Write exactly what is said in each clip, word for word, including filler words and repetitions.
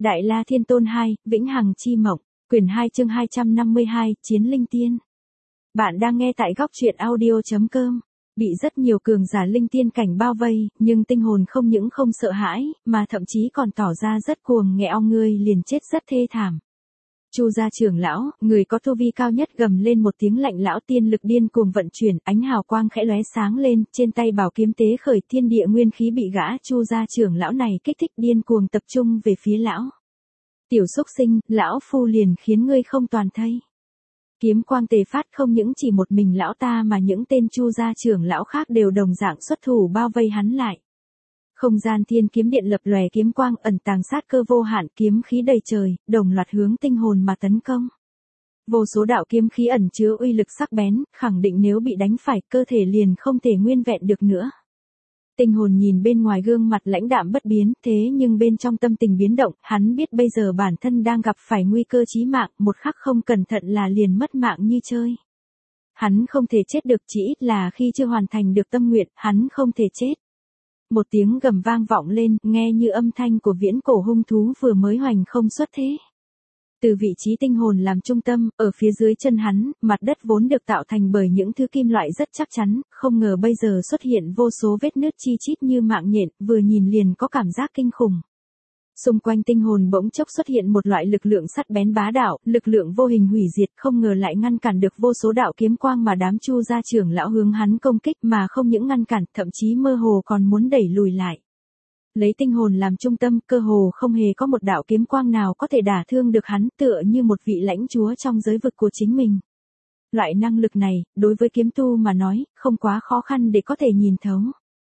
Đại La Thiên Tôn hai, Vĩnh Hằng Chi Mộng, quyển hai chương hai trăm năm mươi hai, Chiến Linh Tiên. Bạn đang nghe tại góc truyện audio chấm com. Bị rất nhiều cường giả linh tiên cảnh bao vây, nhưng tinh hồn không những không sợ hãi, mà thậm chí còn tỏ ra rất cuồng nghẹ ong ngươi liền chết rất thê thảm. Chu gia trưởng lão, người có tu vi cao nhất gầm lên một tiếng lạnh, lão tiên lực điên cuồng vận chuyển, ánh hào quang khẽ lóe sáng lên, trên tay bảo kiếm tế khởi, thiên địa nguyên khí bị gã Chu gia trưởng lão này kích thích điên cuồng tập trung về phía lão. Tiểu xúc sinh, lão phu liền khiến ngươi không toàn thây. Kiếm quang tề phát, không những chỉ một mình lão ta mà những tên Chu gia trưởng lão khác đều đồng dạng xuất thủ bao vây hắn lại. Không gian thiên kiếm điện lập lòe kiếm quang ẩn tàng sát cơ vô hạn, kiếm khí đầy trời, đồng loạt hướng tinh hồn mà tấn công. Vô số đạo kiếm khí ẩn chứa uy lực sắc bén, khẳng định nếu bị đánh phải, cơ thể liền không thể nguyên vẹn được nữa. Tinh hồn nhìn bên ngoài gương mặt lãnh đạm bất biến, thế nhưng bên trong tâm tình biến động, hắn biết bây giờ bản thân đang gặp phải nguy cơ chí mạng, một khắc không cẩn thận là liền mất mạng như chơi. Hắn không thể chết được, chỉ ít là khi chưa hoàn thành được tâm nguyện, hắn không thể chết. Một tiếng gầm vang vọng lên, nghe như âm thanh của viễn cổ hung thú vừa mới hoành không xuất thế. Từ vị trí tinh hồn làm trung tâm, ở phía dưới chân hắn, mặt đất vốn được tạo thành bởi những thứ kim loại rất chắc chắn, không ngờ bây giờ xuất hiện vô số vết nứt chi chít như mạng nhện, vừa nhìn liền có cảm giác kinh khủng. Xung quanh tinh hồn bỗng chốc xuất hiện một loại lực lượng sắt bén bá đạo, lực lượng vô hình hủy diệt, không ngờ lại ngăn cản được vô số đạo kiếm quang mà đám Chu gia trưởng lão hướng hắn công kích, mà không những ngăn cản, thậm chí mơ hồ còn muốn đẩy lùi lại. Lấy tinh hồn làm trung tâm, cơ hồ không hề có một đạo kiếm quang nào có thể đả thương được hắn, tựa như một vị lãnh chúa trong giới vực của chính mình. Loại năng lực này, đối với kiếm tu mà nói, không quá khó khăn để có thể nhìn thấu.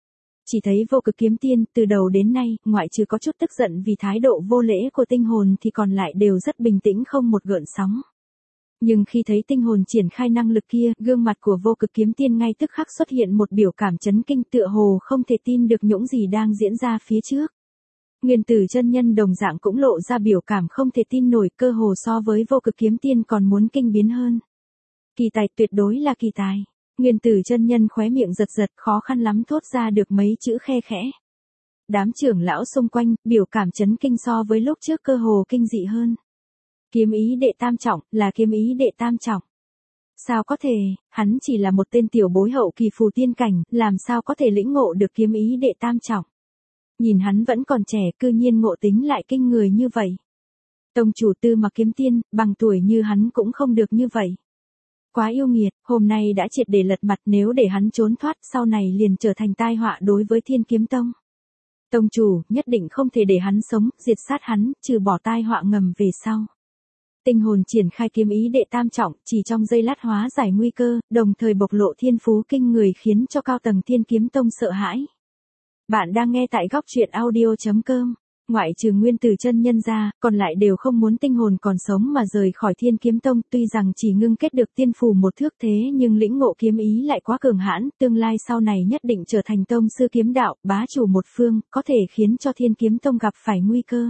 Chỉ thấy vô cực kiếm tiên, từ đầu đến nay, ngoại trừ có chút tức giận vì thái độ vô lễ của tinh hồn thì còn lại đều rất bình tĩnh không một gợn sóng. Nhưng khi thấy tinh hồn triển khai năng lực kia, gương mặt của vô cực kiếm tiên ngay tức khắc xuất hiện một biểu cảm chấn kinh, tựa hồ không thể tin được những gì đang diễn ra phía trước. Nguyên Tử chân nhân đồng dạng cũng lộ ra biểu cảm không thể tin nổi, cơ hồ so với vô cực kiếm tiên còn muốn kinh biến hơn. Kỳ tài, tuyệt đối là kỳ tài. Nguyên Tử chân nhân khóe miệng giật giật, khó khăn lắm thốt ra được mấy chữ khe khẽ. Đám trưởng lão xung quanh, biểu cảm chấn kinh so với lúc trước cơ hồ kinh dị hơn. Kiếm ý đệ tam trọng, là kiếm ý đệ tam trọng. Sao có thể, hắn chỉ là một tên tiểu bối hậu kỳ phù tiên cảnh, làm sao có thể lĩnh ngộ được kiếm ý đệ tam trọng. Nhìn hắn vẫn còn trẻ, cư nhiên ngộ tính lại kinh người như vậy. Tông chủ Tư Mặc kiếm tiên, bằng tuổi như hắn cũng không được như vậy. Quá yêu nghiệt, hôm nay đã triệt để lật mặt, nếu để hắn trốn thoát, sau này liền trở thành tai họa đối với Thiên Kiếm Tông. Tông chủ, nhất định không thể để hắn sống, diệt sát hắn, trừ bỏ tai họa ngầm về sau. Tinh hồn triển khai kiếm ý đệ tam trọng, chỉ trong giây lát hóa giải nguy cơ, đồng thời bộc lộ thiên phú kinh người khiến cho cao tầng Thiên Kiếm Tông sợ hãi. Bạn đang nghe tại góc truyện audio chấm com. Ngoại trừ Nguyên Tử chân nhân ra, còn lại đều không muốn tinh hồn còn sống mà rời khỏi Thiên Kiếm Tông, tuy rằng chỉ ngưng kết được tiên phù một thước thế nhưng lĩnh ngộ kiếm ý lại quá cường hãn, tương lai sau này nhất định trở thành tông sư kiếm đạo, bá chủ một phương, có thể khiến cho Thiên Kiếm Tông gặp phải nguy cơ.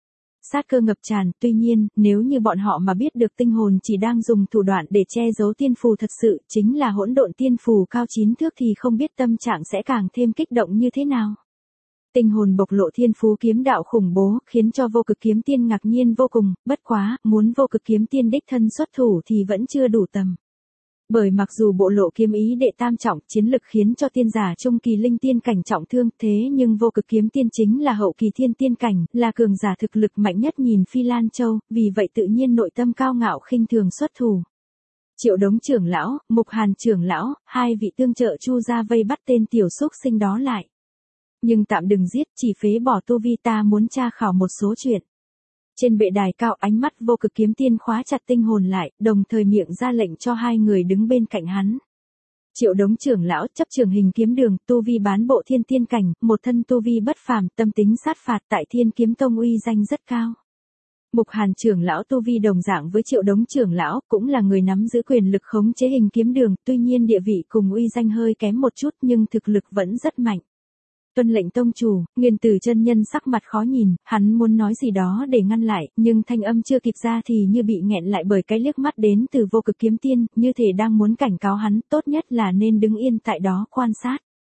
Sát cơ ngập tràn, tuy nhiên, nếu như bọn họ mà biết được tinh hồn chỉ đang dùng thủ đoạn để che giấu tiên phù thật sự, chính là hỗn độn tiên phù cao chín thước thì không biết tâm trạng sẽ càng thêm kích động như thế nào. Tinh hồn bộc lộ thiên phú kiếm đạo khủng bố, khiến cho vô cực kiếm tiên ngạc nhiên vô cùng, bất quá, muốn vô cực kiếm tiên đích thân xuất thủ thì vẫn chưa đủ tầm. Bởi mặc dù bộ lộ kiếm ý đệ tam trọng, chiến lực khiến cho tiên giả trung kỳ linh tiên cảnh trọng thương, thế nhưng vô cực kiếm tiên chính là hậu kỳ thiên tiên cảnh, là cường giả thực lực mạnh nhất nhìn Phi Lan Châu, vì vậy tự nhiên nội tâm cao ngạo khinh thường xuất thủ. Triệu Đống trưởng lão, Mục Hàn trưởng lão, hai vị tương trợ Chu gia vây bắt tên tiểu xúc sinh đó lại. Nhưng tạm đừng giết, chỉ phế bỏ tu vi, ta muốn tra khảo một số chuyện. Trên bệ đài cao, ánh mắt vô cực kiếm tiên khóa chặt tinh hồn lại, đồng thời miệng ra lệnh cho hai người đứng bên cạnh hắn. Triệu Đống trưởng lão chấp trường hình kiếm đường, tu vi bán bộ thiên tiên cảnh, một thân tu vi bất phàm, tâm tính sát phạt, tại Thiên Kiếm Tông uy danh rất cao. Mục Hàn trưởng lão tu vi đồng dạng với Triệu Đống trưởng lão, cũng là người nắm giữ quyền lực khống chế hình kiếm đường, tuy nhiên địa vị cùng uy danh hơi kém một chút nhưng thực lực vẫn rất mạnh. Tuân lệnh tông chủ. Nguyên Tử chân nhân sắc mặt khó nhìn, hắn muốn nói gì đó để ngăn lại, nhưng thanh âm chưa kịp ra thì như bị nghẹn lại bởi cái liếc mắt đến từ vô cực kiếm tiên, như thể đang muốn cảnh cáo hắn, tốt nhất là nên đứng yên tại đó quan sát.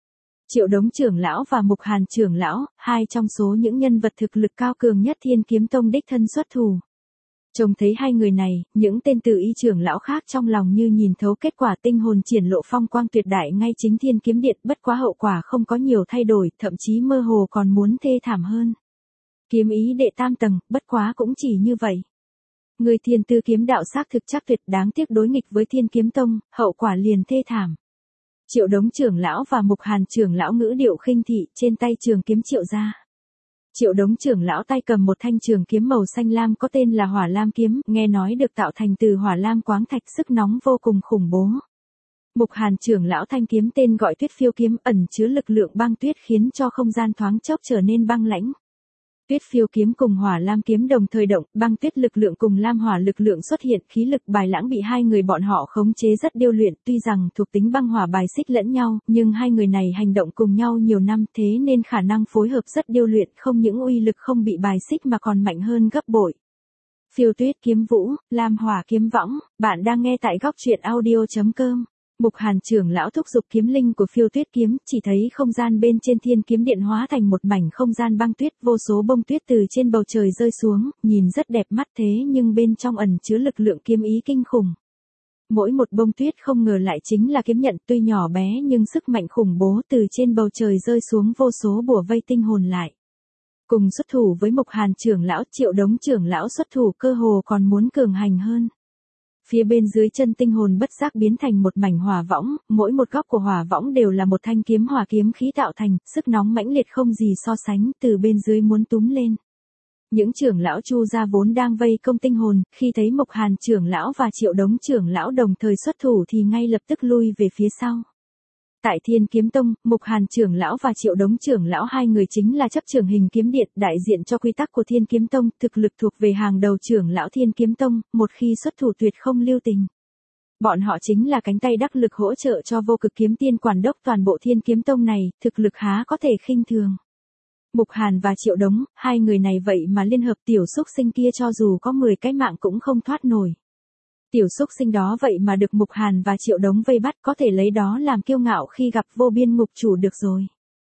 Triệu Đống trưởng lão và Mục Hàn trưởng lão, hai trong số những nhân vật thực lực cao cường nhất Thiên Kiếm Tông đích thân xuất thủ. Trông thấy hai người này, những tên từ y trưởng lão khác trong lòng như nhìn thấu kết quả, tinh hồn triển lộ phong quang tuyệt đại ngay chính Thiên Kiếm Điện, bất quá hậu quả không có nhiều thay đổi, thậm chí mơ hồ còn muốn thê thảm hơn. Kiếm ý đệ tam tầng, bất quá cũng chỉ như vậy. Người thiên tư kiếm đạo xác thực chắc tuyệt, đáng tiếc đối nghịch với Thiên Kiếm Tông, hậu quả liền thê thảm. Triệu Đống trưởng lão và Mục Hàn trưởng lão ngữ điệu khinh thị, trên tay trường kiếm Triệu ra. Triệu Đống trưởng lão tay cầm một thanh trường kiếm màu xanh lam có tên là Hỏa Lam kiếm, nghe nói được tạo thành từ hỏa lam quáng thạch, sức nóng vô cùng khủng bố. Mục Hàn trưởng lão thanh kiếm tên gọi Tuyết Phiêu kiếm, ẩn chứa lực lượng băng tuyết khiến cho không gian thoáng chốc trở nên băng lãnh. Tuyết Phiêu kiếm cùng Hỏa Lam kiếm đồng thời động, băng tuyết lực lượng cùng lam hỏa lực lượng xuất hiện, khí lực bài lãng bị hai người bọn họ khống chế rất điêu luyện, tuy rằng thuộc tính băng hỏa bài xích lẫn nhau, nhưng hai người này hành động cùng nhau nhiều năm, thế nên khả năng phối hợp rất điêu luyện, không những uy lực không bị bài xích mà còn mạnh hơn gấp bội. Phiêu Tuyết kiếm vũ, lam hỏa kiếm võng, bạn đang nghe tại góc truyện audio chấm com. Mục Hàn trưởng lão thúc giục kiếm linh của Phiêu Tuyết kiếm, chỉ thấy không gian bên trên Thiên Kiếm Điện hóa thành một mảnh không gian băng tuyết, vô số bông tuyết từ trên bầu trời rơi xuống, nhìn rất đẹp mắt thế nhưng bên trong ẩn chứa lực lượng kiếm ý kinh khủng. Mỗi một bông tuyết không ngờ lại chính là kiếm nhận, tuy nhỏ bé nhưng sức mạnh khủng bố, từ trên bầu trời rơi xuống vô số bùa vây tinh hồn lại. Cùng xuất thủ với Mục Hàn trưởng lão, Triệu Đống trưởng lão xuất thủ cơ hồ còn muốn cường hành hơn. Phía bên dưới chân tinh hồn bất giác biến thành một mảnh hỏa võng, mỗi một góc của hỏa võng đều là một thanh kiếm hỏa kiếm khí tạo thành, sức nóng mãnh liệt không gì so sánh, từ bên dưới muốn túm lên. Những trưởng lão Chu gia vốn đang vây công tinh hồn, khi thấy Mục Hàn trưởng lão và Triệu Đống trưởng lão đồng thời xuất thủ thì ngay lập tức lui về phía sau. Tại Thiên Kiếm Tông, Mục Hàn trưởng lão và Triệu Đống trưởng lão hai người chính là chấp trưởng hình kiếm điện, đại diện cho quy tắc của Thiên Kiếm Tông, thực lực thuộc về hàng đầu trưởng lão Thiên Kiếm Tông, một khi xuất thủ tuyệt không lưu tình. Bọn họ chính là cánh tay đắc lực hỗ trợ cho Vô Cực Kiếm Tiên quản đốc toàn bộ Thiên Kiếm Tông này, thực lực há có thể khinh thường. Mục Hàn và Triệu Đống, hai người này vậy mà liên hợp tiểu xúc sinh kia cho dù có mười cái mạng cũng không thoát nổi. Tiểu xúc sinh đó vậy mà được Mục Hàn và Triệu Đống vây bắt, có thể lấy đó làm kiêu ngạo khi gặp vô biên ngục chủ được rồi.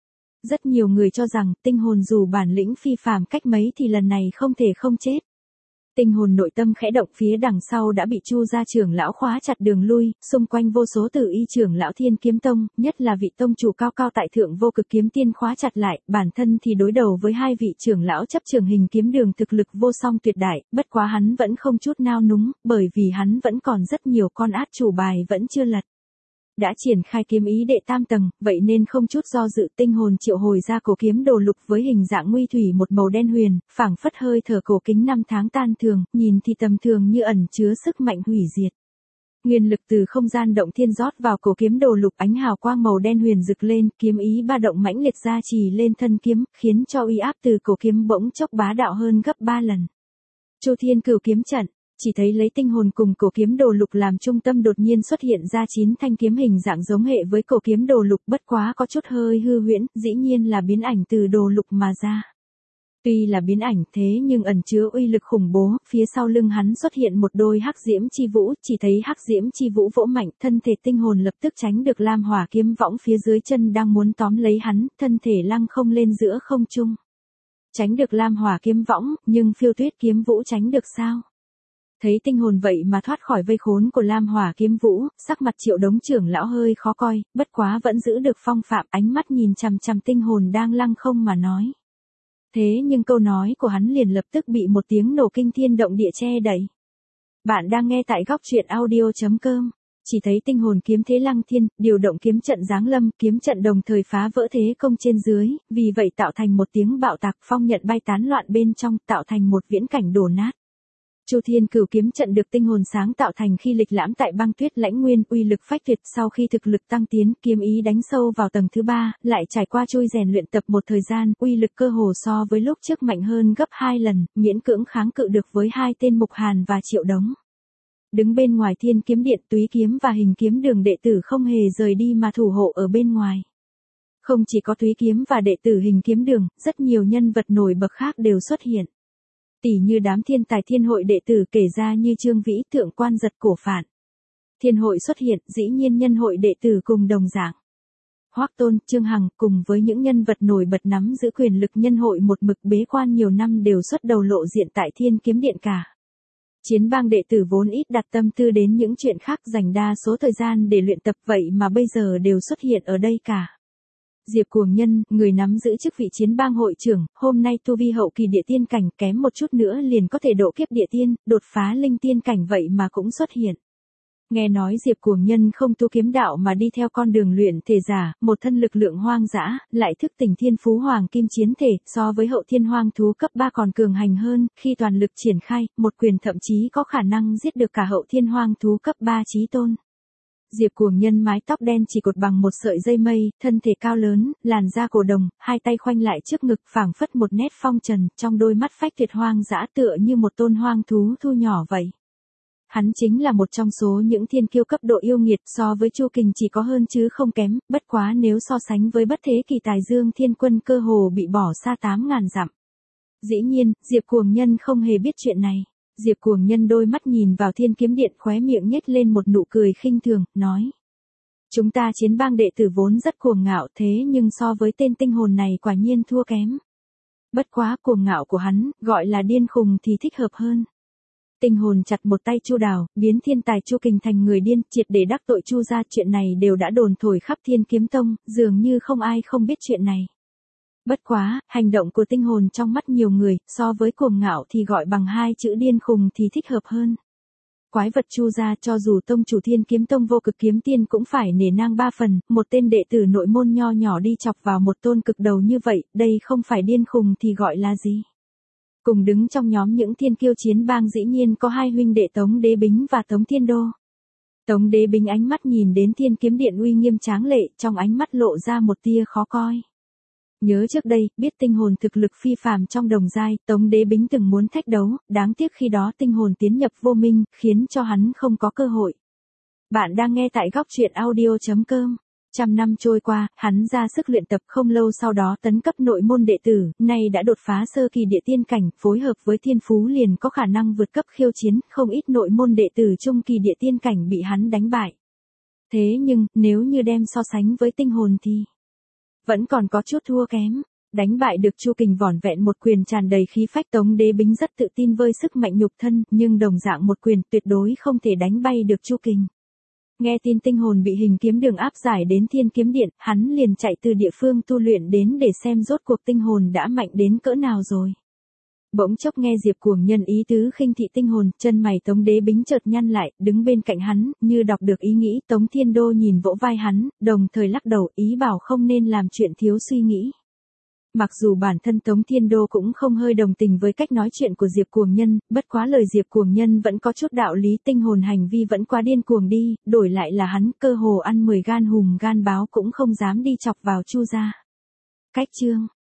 Rất nhiều người cho rằng tinh hồn dù bản lĩnh phi phàm cách mấy thì lần này không thể không chết. Tinh hồn nội tâm khẽ động, phía đằng sau đã bị Chu gia trưởng lão khóa chặt đường lui, xung quanh vô số tử y trưởng lão Thiên Kiếm Tông, nhất là vị tông chủ cao cao tại thượng Vô Cực Kiếm Tiên khóa chặt lại, bản thân thì đối đầu với hai vị trưởng lão chấp trường hình kiếm đường thực lực vô song tuyệt đại, bất quá hắn vẫn không chút nao núng, bởi vì hắn vẫn còn rất nhiều con át chủ bài vẫn chưa lật. Đã triển khai kiếm ý đệ tam tầng, vậy nên không chút do dự tinh hồn triệu hồi ra cổ kiếm đồ lục với hình dạng nguy thủy một màu đen huyền, phảng phất hơi thở cổ kính năm tháng tan thường, nhìn thì tầm thường như ẩn chứa sức mạnh hủy diệt. Nguyên lực từ không gian động thiên rót vào cổ kiếm đồ lục, ánh hào quang màu đen huyền rực lên, kiếm ý ba động mãnh liệt gia trì lên thân kiếm, khiến cho uy áp từ cổ kiếm bỗng chốc bá đạo hơn gấp ba lần. Chu Thiên Cửu kiếm trận. Chỉ thấy lấy tinh hồn cùng cổ kiếm đồ lục làm trung tâm đột nhiên xuất hiện ra chín thanh kiếm hình dạng giống hệ với cổ kiếm đồ lục, bất quá có chút hơi hư huyễn, dĩ nhiên là biến ảnh từ đồ lục mà ra. Tuy là biến ảnh thế nhưng ẩn chứa uy lực khủng bố, phía sau lưng hắn xuất hiện một đôi hắc diễm chi vũ, chỉ thấy hắc diễm chi vũ vỗ mạnh, thân thể tinh hồn lập tức tránh được lam hỏa kiếm võng phía dưới chân đang muốn tóm lấy hắn, thân thể lăng không lên giữa không trung. Tránh được lam hỏa kiếm võng, nhưng Phiêu Tuyết kiếm vũ tránh được sao? Thấy tinh hồn vậy mà thoát khỏi vây khốn của lam hỏa kiếm vũ, sắc mặt Triệu Đống trưởng lão hơi khó coi, bất quá vẫn giữ được phong phạm, ánh mắt nhìn chằm chằm tinh hồn đang lăng không mà nói. Thế nhưng câu nói của hắn liền lập tức bị một tiếng nổ kinh thiên động địa che đậy. Bạn đang nghe tại góc truyện audio chấm com. Chỉ thấy tinh hồn kiếm thế lăng thiên, điều động kiếm trận giáng lâm, kiếm trận đồng thời phá vỡ thế công trên dưới, vì vậy tạo thành một tiếng bạo tạc, phong nhận bay tán loạn bên trong, tạo thành một viễn cảnh đổ nát. Chu Thiên Cửu kiếm trận được tinh hồn sáng tạo thành khi lịch lãm tại băng tuyết lãnh nguyên, uy lực phách tuyệt, sau khi thực lực tăng tiến, kiếm ý đánh sâu vào tầng thứ ba, lại trải qua chui rèn luyện tập một thời gian, uy lực cơ hồ so với lúc trước mạnh hơn gấp hai lần, miễn cưỡng kháng cự được với hai tên Mục Hàn và Triệu Đống. Đứng bên ngoài Thiên Kiếm Điện, Túy kiếm và Hình kiếm đường đệ tử không hề rời đi mà thủ hộ ở bên ngoài. Không chỉ có Túy kiếm và đệ tử Hình kiếm đường, rất nhiều nhân vật nổi bật khác đều xuất hiện. Tỷ như đám thiên tài thiên hội đệ tử kể ra như Trương Vĩ, Thượng Quan Giật, Cổ Phạn. Thiên hội xuất hiện, dĩ nhiên nhân hội đệ tử cùng đồng dạng. Hoắc Tôn, Trương Hằng cùng với những nhân vật nổi bật nắm giữ quyền lực nhân hội một mực bế quan nhiều năm đều xuất đầu lộ diện tại Thiên Kiếm Điện cả. Chiến bang đệ tử vốn ít đặt tâm tư đến những chuyện khác, dành đa số thời gian để luyện tập, vậy mà bây giờ đều xuất hiện ở đây cả. Diệp Cuồng Nhân, người nắm giữ chức vị chiến bang hội trưởng, hôm nay tu vi hậu kỳ địa tiên cảnh, kém một chút nữa liền có thể độ kiếp địa tiên, đột phá linh tiên cảnh vậy mà cũng xuất hiện. Nghe nói Diệp Cuồng Nhân không tu kiếm đạo mà đi theo con đường luyện thể giả, một thân lực lượng hoang dã, lại thức tỉnh thiên phú hoàng kim chiến thể, so với hậu thiên hoang thú cấp ba còn cường hành hơn, khi toàn lực triển khai, một quyền thậm chí có khả năng giết được cả hậu thiên hoang thú cấp ba chí tôn. Diệp Cuồng Nhân mái tóc đen chỉ cột bằng một sợi dây mây, thân thể cao lớn, làn da cổ đồng, hai tay khoanh lại trước ngực, phảng phất một nét phong trần, trong đôi mắt phách tuyệt hoang dã tựa như một tôn hoang thú thu nhỏ vậy. Hắn chính là một trong số những thiên kiêu cấp độ yêu nghiệt, so với Chu Kình chỉ có hơn chứ không kém, bất quá nếu so sánh với bất thế kỳ tài Dương Thiên Quân cơ hồ bị bỏ xa tám ngàn dặm. Dĩ nhiên, Diệp Cuồng Nhân không hề biết chuyện này. Diệp Cuồng Nhân đôi mắt nhìn vào Thiên Kiếm Điện, khóe miệng nhếch lên một nụ cười khinh thường, nói. Chúng ta chiến bang đệ tử vốn rất cuồng ngạo, thế nhưng so với tên tinh hồn này quả nhiên thua kém. Bất quá cuồng ngạo của hắn, gọi là điên khùng thì thích hợp hơn. Tinh hồn chặt một tay Chu Đào, biến thiên tài Chu Kình thành người điên, triệt để đắc tội Chu gia, chuyện này đều đã đồn thổi khắp Thiên Kiếm Tông, dường như không ai không biết chuyện này. Bất quá, hành động của tinh hồn trong mắt nhiều người, so với cuồng ngạo thì gọi bằng hai chữ điên khùng thì thích hợp hơn. Quái vật Chu gia, cho dù tông chủ Thiên Kiếm Tông Vô Cực Kiếm Tiên cũng phải nể nang ba phần, một tên đệ tử nội môn nho nhỏ đi chọc vào một tôn cực đầu như vậy, đây không phải điên khùng thì gọi là gì? Cùng đứng trong nhóm những thiên kiêu chiến bang dĩ nhiên có hai huynh đệ Tống Đế Bính và Tống Thiên Đô. Tống Đế Bính ánh mắt nhìn đến Thiên Kiếm Điện uy nghiêm tráng lệ, trong ánh mắt lộ ra một tia khó coi. Nhớ trước đây, biết tinh hồn thực lực phi phàm trong đồng giai, Tống Đế Bính từng muốn thách đấu, đáng tiếc khi đó tinh hồn tiến nhập vô minh, khiến cho hắn không có cơ hội. Bạn đang nghe tại góc truyện audio chấm com. Trăm năm trôi qua, hắn ra sức luyện tập, không lâu sau đó tấn cấp nội môn đệ tử, nay đã đột phá sơ kỳ địa tiên cảnh, phối hợp với thiên phú liền có khả năng vượt cấp khiêu chiến, không ít nội môn đệ tử trung kỳ địa tiên cảnh bị hắn đánh bại. Thế nhưng, nếu như đem so sánh với tinh hồn thì vẫn còn có chút thua kém. Đánh bại được Chu Kình vỏn vẹn một quyền tràn đầy khí phách, Tống Đế Bính rất tự tin với sức mạnh nhục thân, nhưng đồng dạng một quyền tuyệt đối không thể đánh bay được Chu Kình. Nghe tin tinh hồn bị hình kiếm đường áp giải đến Thiên Kiếm Điện, hắn liền chạy từ địa phương tu luyện đến để xem rốt cuộc tinh hồn đã mạnh đến cỡ nào rồi. Bỗng chốc nghe Diệp Cuồng Nhân ý tứ khinh thị tinh hồn, chân mày Tống Đế Bính chợt nhăn lại, đứng bên cạnh hắn, như đọc được ý nghĩ. Tống Thiên Đô nhìn vỗ vai hắn, đồng thời lắc đầu, ý bảo không nên làm chuyện thiếu suy nghĩ. Mặc dù bản thân Tống Thiên Đô cũng không hơi đồng tình với cách nói chuyện của Diệp Cuồng Nhân, bất quá lời Diệp Cuồng Nhân vẫn có chút đạo lý, tinh hồn hành vi vẫn quá điên cuồng đi, đổi lại là hắn, cơ hồ ăn mười gan hùm gan báo cũng không dám đi chọc vào Chu gia. Cách chương